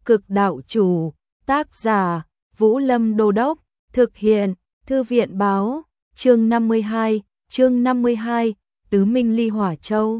Cực đạo chủ, tác giả, Vũ Lâm Đô Đốc, thực hiện, Thư viện báo, chương 52, Tứ Minh Ly Hỏa Châu.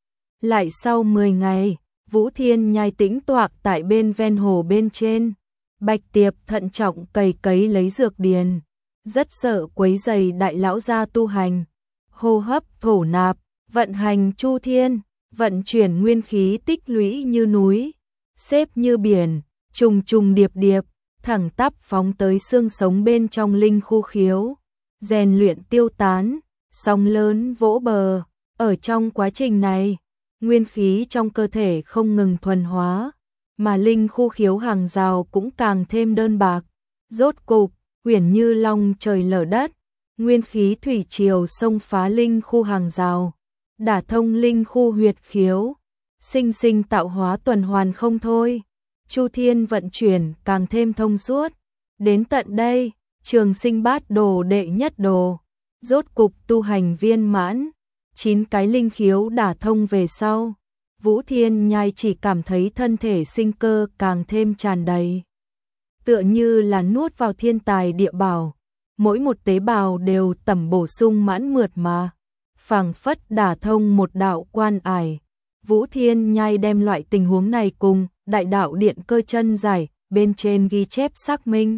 Lại sau 10 ngày, Vũ Thiên Nhai tĩnh toạc tại bên ven hồ bên trên. Bạch Tiệp thận trọng cày lấy dược điền, rất sợ quấy rầy đại lão gia tu hành. Hô hấp thổ nạp, vận hành chu thiên, vận chuyển nguyên khí tích lũy như núi, xếp như biển, trùng trùng điệp điệp, thẳng tắp phóng tới xương sống bên trong linh khu khiếu, rèn luyện tiêu tán, sóng lớn vỗ bờ. Ở trong quá trình này, nguyên khí trong cơ thể không ngừng thuần hóa, mà linh khu khiếu hàng rào cũng càng thêm đơn bạc. Rốt cục, uyển như long trời lở đất, nguyên khí thủy triều xông phá linh khu hàng rào, đả thông linh khu huyệt khiếu, sinh tạo hóa tuần hoàn không thôi. Chu thiên vận chuyển càng thêm thông suốt. Đến tận đây, Trường Sinh Bát Đồ đệ nhất đồ, rốt cục tu hành viên mãn. 9 cái linh khiếu đả thông về sau, Vũ Thiên Nhai chỉ cảm thấy thân thể sinh cơ càng thêm tràn đầy. Tựa như là nuốt vào thiên tài địa bảo, mỗi một tế bào đều tẩm bổ sung mãn mượt mà, phảng phất đả thông một đạo quan ải. Vũ Thiên Nhai đem loại tình huống này cùng Đại Đạo Điện Cơ chân giải bên trên ghi chép xác minh.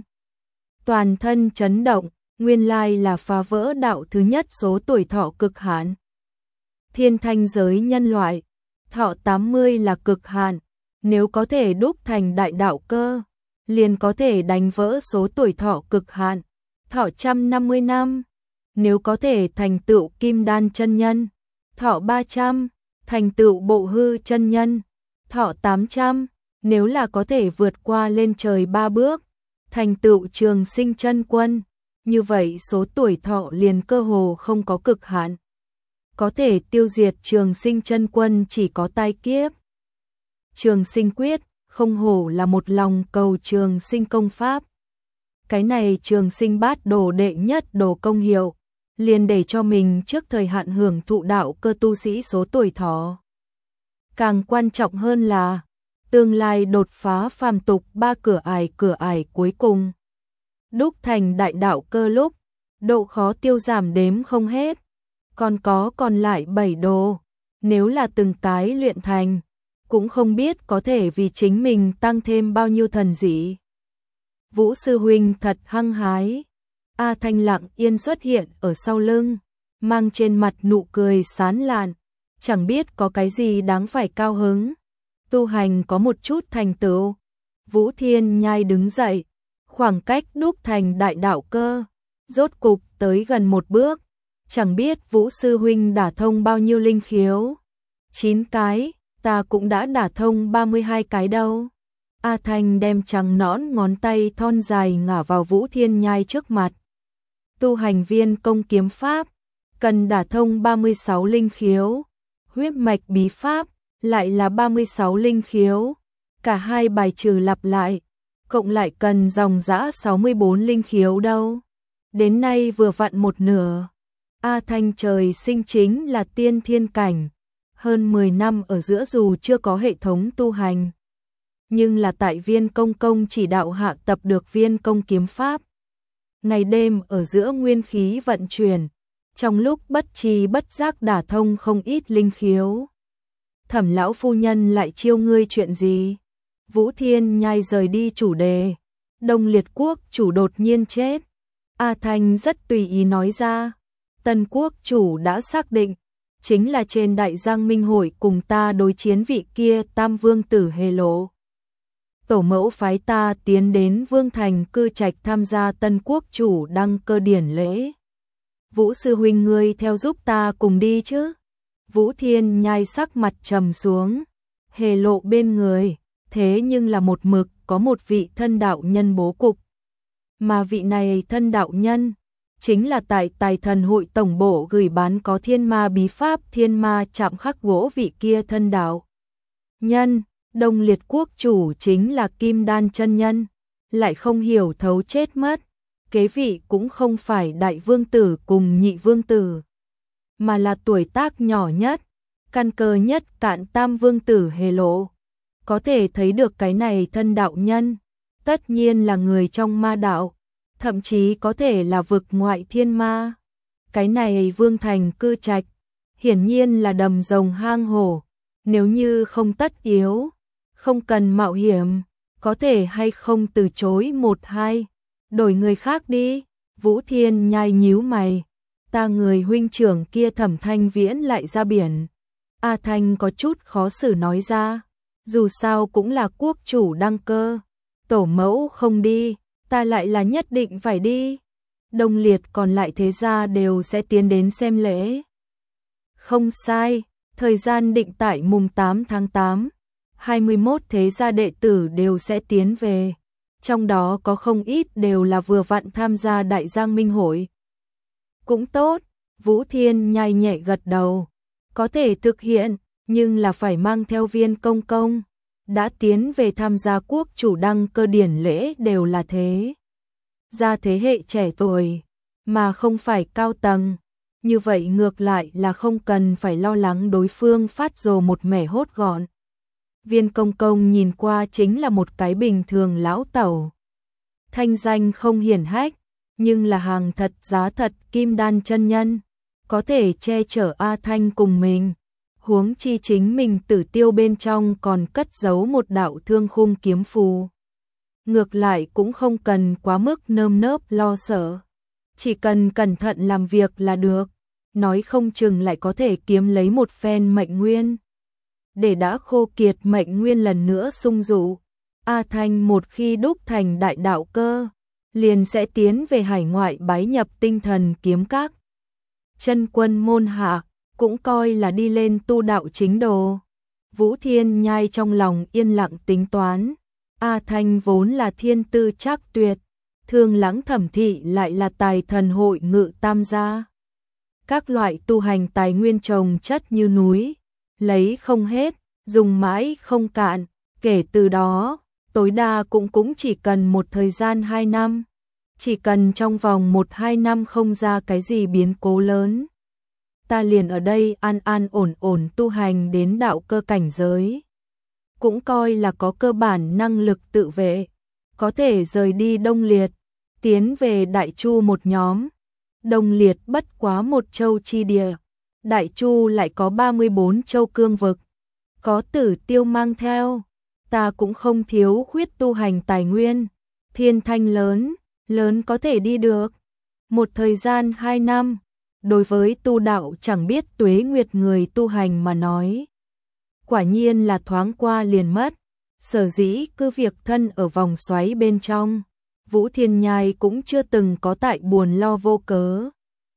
Toàn thân chấn động, nguyên lai là phá vỡ đạo thứ nhất số tuổi thọ cực hạn. Thiên thanh giới nhân loại, thọ 80 là cực hạn, nếu có thể đúc thành đại đạo cơ, liền có thể đánh vỡ số tuổi thọ cực hạn, thọ 150 năm. Nếu có thể thành tựu kim đan chân nhân, thọ 300, thành tựu bộ hư chân nhân, thọ 800, nếu là có thể vượt qua lên trời 3 bước, thành tựu trường sinh chân quân, như vậy số tuổi thọ liền cơ hồ không có cực hạn. Có thể tiêu diệt trường sinh chân quân chỉ có tai kiếp. Trường sinh quyết, không hổ là một lòng cầu trường sinh công pháp. Cái này Trường Sinh Bát Đồ đệ nhất đồ công hiệu, liền để cho mình trước thời hạn hưởng thụ đạo cơ tu sĩ số tuổi thọ. Càng quan trọng hơn là, tương lai đột phá phàm tục 3 cửa ải cuối cùng. Đúc thành đại đạo cơ lúc, độ khó tiêu giảm đếm không hết. Còn lại 7 đồ, nếu là từng cái luyện thành, cũng không biết có thể vì chính mình tăng thêm bao nhiêu thần dị. Vũ sư huynh thật hăng hái. A Thanh lặng yên xuất hiện ở sau lưng, mang trên mặt nụ cười sán lạn, chẳng biết có cái gì đáng phải cao hứng. Tu hành có một chút thành tựu. Vũ Thiên Nhai đứng dậy, khoảng cách đúc thành đại đạo cơ, rốt cục tới gần một bước. Chẳng biết Vũ sư huynh đả thông bao nhiêu linh khiếu. 9 cái, ta cũng đã đả thông 32 cái đâu. A Thanh đem trắng nõn ngón tay thon dài ngả vào Vũ Thiên Nhai trước mặt. Tu hành viên công kiếm pháp, cần đả thông 36 linh khiếu. Huyết mạch bí pháp, lại là 36 linh khiếu. Cả hai bài trừ lặp lại, cộng lại cần dòng dã 64 linh khiếu đâu. Đến nay vừa vặn một nửa. A Thanh trời sinh chính là tiên thiên cảnh, hơn 10 năm ở giữa dù chưa có hệ thống tu hành, nhưng là tại Viên Công chỉ đạo hạ tập được Viên Công kiếm pháp. Ngày đêm ở giữa nguyên khí vận chuyển, trong lúc bất tri bất giác đả thông không ít linh khiếu. Thẩm lão phu nhân lại chiêu ngươi chuyện gì? Vũ Thiên Nhai rời đi chủ đề. Đông Liệt quốc chủ đột nhiên chết. A Thanh rất tùy ý nói ra. Tân quốc chủ đã xác định, chính là trên Đại Giang Minh hội cùng ta đối chiến vị kia Tam Vương tử Hề Lộ. Tổ mẫu phái ta tiến đến Vương Thành cư trạch tham gia Tân quốc chủ đăng cơ điển lễ. Vũ sư huynh ngươi theo giúp ta cùng đi chứ? Vũ Thiên Nhai sắc mặt trầm xuống. Hề Lộ bên người, thế nhưng là một mực có một vị thân đạo nhân bố cục. Mà vị này thân đạo nhân, chính là tại Tài Thần hội tổng bộ gửi bán có thiên ma bí pháp thiên ma chạm khắc gỗ vị kia thân đạo nhân. Đông Liệt quốc chủ chính là Kim Đan chân nhân, lại không hiểu thấu chết mất. Kế vị cũng không phải đại vương tử cùng nhị vương tử, mà là tuổi tác nhỏ nhất, căn cơ nhất cạn Tam Vương tử Hề Lộ. có thể thấy được cái này thân đạo nhân, tất nhiên là người trong ma đạo, thậm chí có thể là vực ngoại thiên ma. Cái này Vương Thành cư trạch, hiển nhiên là đầm rồng hang hổ, nếu như không tất yếu, không cần mạo hiểm, có thể hay không từ chối một hai, đổi người khác đi. Vũ Thiên Nhai nhíu mày, ta người huynh trưởng kia Thẩm Thanh Viễn lại ra biển. A Thanh có chút khó xử nói ra, dù sao cũng là quốc chủ đăng cơ, tổ mẫu không đi, ta lại là nhất định phải đi. Đông Liệt còn lại thế gia đều sẽ tiến đến xem lễ. Không sai, thời gian định tại mùng 8 tháng 8, 21 thế gia đệ tử đều sẽ tiến về, trong đó có không ít đều là vừa vặn tham gia Đại Giang Minh hội. Cũng tốt, Vũ Thiên Nhai nhẹ gật đầu, có thể thực hiện, nhưng là phải mang theo Viên Công Công, đã tiến về tham gia quốc chủ đăng cơ điển lễ đều là thế. Ra thế hệ trẻ tuổi, mà không phải cao tầng, như vậy ngược lại là không cần phải lo lắng đối phương phát rồ một mẻ hốt gọn. Viên Công Công nhìn qua chính là một cái bình thường lão tẩu. Thanh danh không hiển hách, nhưng là hàng thật giá thật kim đan chân nhân, có thể che chở A Thanh cùng mình. Huống chi chính mình Tử Tiêu bên trong còn cất giấu một đạo thương khung kiếm phù. Ngược lại cũng không cần quá mức nơm nớp lo sợ, chỉ cần cẩn thận làm việc là được, nói không chừng lại có thể kiếm lấy một phen mệnh nguyên. Để đã khô kiệt mệnh nguyên lần nữa sung dụ, A Thanh một khi đúc thành đại đạo cơ, liền sẽ tiến về hải ngoại bái nhập Tinh Thần Kiếm Các. Chân quân môn hạ, cũng coi là đi lên tu đạo chính đồ. Vũ Thiên Nhai trong lòng yên lặng tính toán, A Thanh vốn là thiên tư trác tuyệt, Thương Lãng Thẩm Thị lại là tài thần hội ngự tam gia. Các loại tu hành tài nguyên trồng chất như núi, lấy không hết, dùng mãi không cạn, kể từ đó, tối đa cũng chỉ cần một thời gian 2 năm. Chỉ cần trong vòng 1-2 năm không ra cái gì biến cố lớn, ta liền ở đây an an ổn ổn tu hành đến đạo cơ cảnh giới. Cũng coi là có cơ bản năng lực tự vệ, có thể rời đi Đông Liệt, tiến về Đại Chu một nhóm. Đông Liệt bất quá một châu chi địa, Đại Chu lại có 34 châu cương vực, có Tử Tiêu mang theo, ta cũng không thiếu khuyết tu hành tài nguyên, thiên thanh lớn có thể đi được. Một thời gian 2 năm, đối với tu đạo chẳng biết tuế nguyệt người tu hành mà nói, quả nhiên là thoáng qua liền mất. Sở dĩ cứ việc thân ở vòng xoáy bên trong, Vũ Thiên Nhai cũng chưa từng có tại buồn lo vô cớ.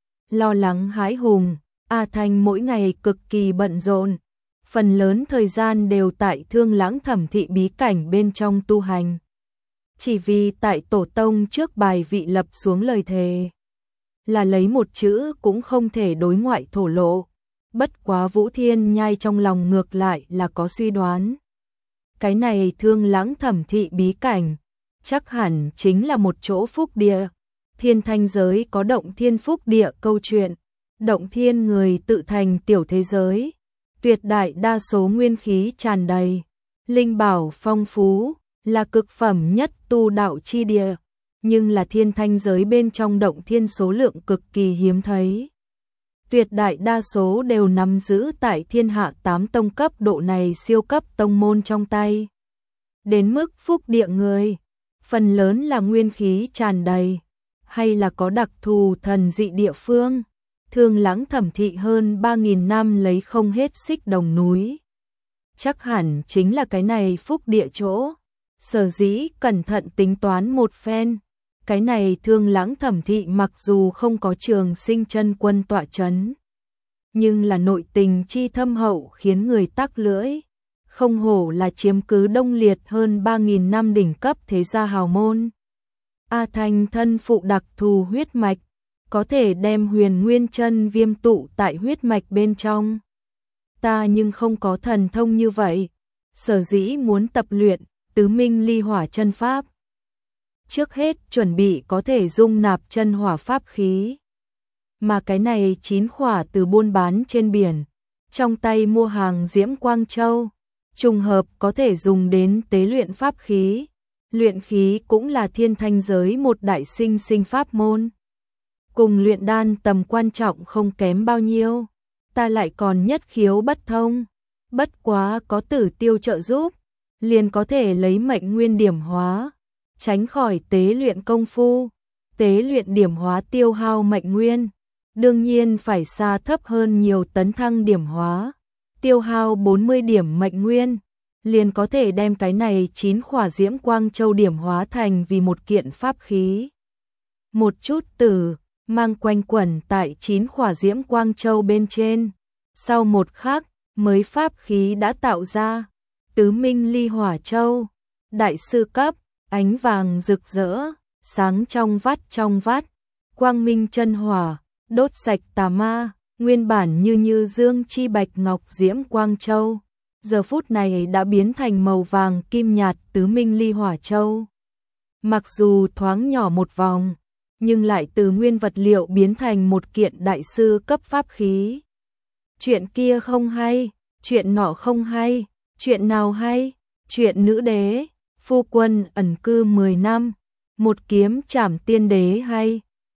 Lo lắng hãi hùng, A Thanh mỗi ngày cực kỳ bận rộn, phần lớn thời gian đều tại Thương Lãng Thẩm Thị bí cảnh bên trong tu hành. Chỉ vì tại tổ tông trước bài vị lập xuống lời thề, là lấy một chữ cũng không thể đối ngoại thổ lộ. Bất quá Vũ Thiên Nhai trong lòng ngược lại là có suy đoán. Cái này Thương Lãng Thẩm Thị bí cảnh, chắc hẳn chính là một chỗ phúc địa. Thiên thanh giới có động thiên phúc địa câu chuyện, động thiên người tự thành tiểu thế giới, tuyệt đại đa số nguyên khí tràn đầy, linh bảo phong phú, là cực phẩm nhất tu đạo chi địa, nhưng là thiên thanh giới bên trong động thiên số lượng cực kỳ hiếm thấy. Tuyệt đại đa số đều nắm giữ tại thiên hạ 8 tông cấp độ này siêu cấp tông môn trong tay. Đến mức phúc địa người, phần lớn là nguyên khí tràn đầy, hay là có đặc thù thần dị địa phương. Thương Lãng Thẩm Thị hơn 3.000 năm lấy không hết xích đồng núi, chắc hẳn chính là cái này phúc địa chỗ. Sở dĩ cẩn thận tính toán một phen, cái này Thương Lãng Thẩm Thị mặc dù không có Trường Sinh chân quân tọa chấn, nhưng là nội tình chi thâm hậu khiến người tắc lưỡi, không hổ là chiếm cứ Đông Liệt hơn 3.000 năm đỉnh cấp thế gia hào môn. A Thanh thân phụ đặc thù huyết mạch, có thể đem Huyền Nguyên Chân Viêm tụ tại huyết mạch bên trong. Ta nhưng không có thần thông như vậy, sở dĩ muốn tập luyện Tứ Minh Ly Hỏa chân pháp. Trước hết chuẩn bị có thể dung nạp chân hỏa pháp khí. Mà cái này 9 khỏa từ buôn bán trên biển, trong tay mua hàng Diễm Quang Châu, trùng hợp có thể dùng đến tế luyện pháp khí. Luyện khí cũng là thiên thanh giới một đại sinh pháp môn. Cùng luyện đan tầm quan trọng không kém bao nhiêu. Ta lại còn nhất khiếu bất thông. Bất quá có Tử Tiêu trợ giúp, liền có thể lấy mệnh nguyên điểm hóa, tránh khỏi tế luyện công phu. Tế luyện điểm hóa tiêu hao mệnh nguyên, đương nhiên phải xa thấp hơn nhiều tấn thăng điểm hóa. Tiêu hao 40 điểm mệnh nguyên, liền có thể đem cái này 9 khỏa Diễm Quang Châu điểm hóa thành vì một kiện pháp khí. Một chút tử mang quanh quẩn tại 9 khỏa Diễm Quang Châu bên trên. Sau một khắc, mới pháp khí đã tạo ra. Tứ Minh Ly Hỏa Châu, đại sư cấp, ánh vàng rực rỡ, sáng trong vắt, quang minh chân hỏa, đốt sạch tà ma, nguyên bản như dương chi bạch ngọc Diễm Quang Châu, giờ phút này đã biến thành màu vàng kim nhạt Tứ Minh Ly Hỏa Châu. Mặc dù thoáng nhỏ một vòng, nhưng lại từ nguyên vật liệu biến thành một kiện đại sư cấp pháp khí. Chuyện kia không hay, chuyện nọ không hay, chuyện nào hay? Chuyện nữ đế, phu quân ẩn cư 10 năm, một kiếm trảm tiên đế hay?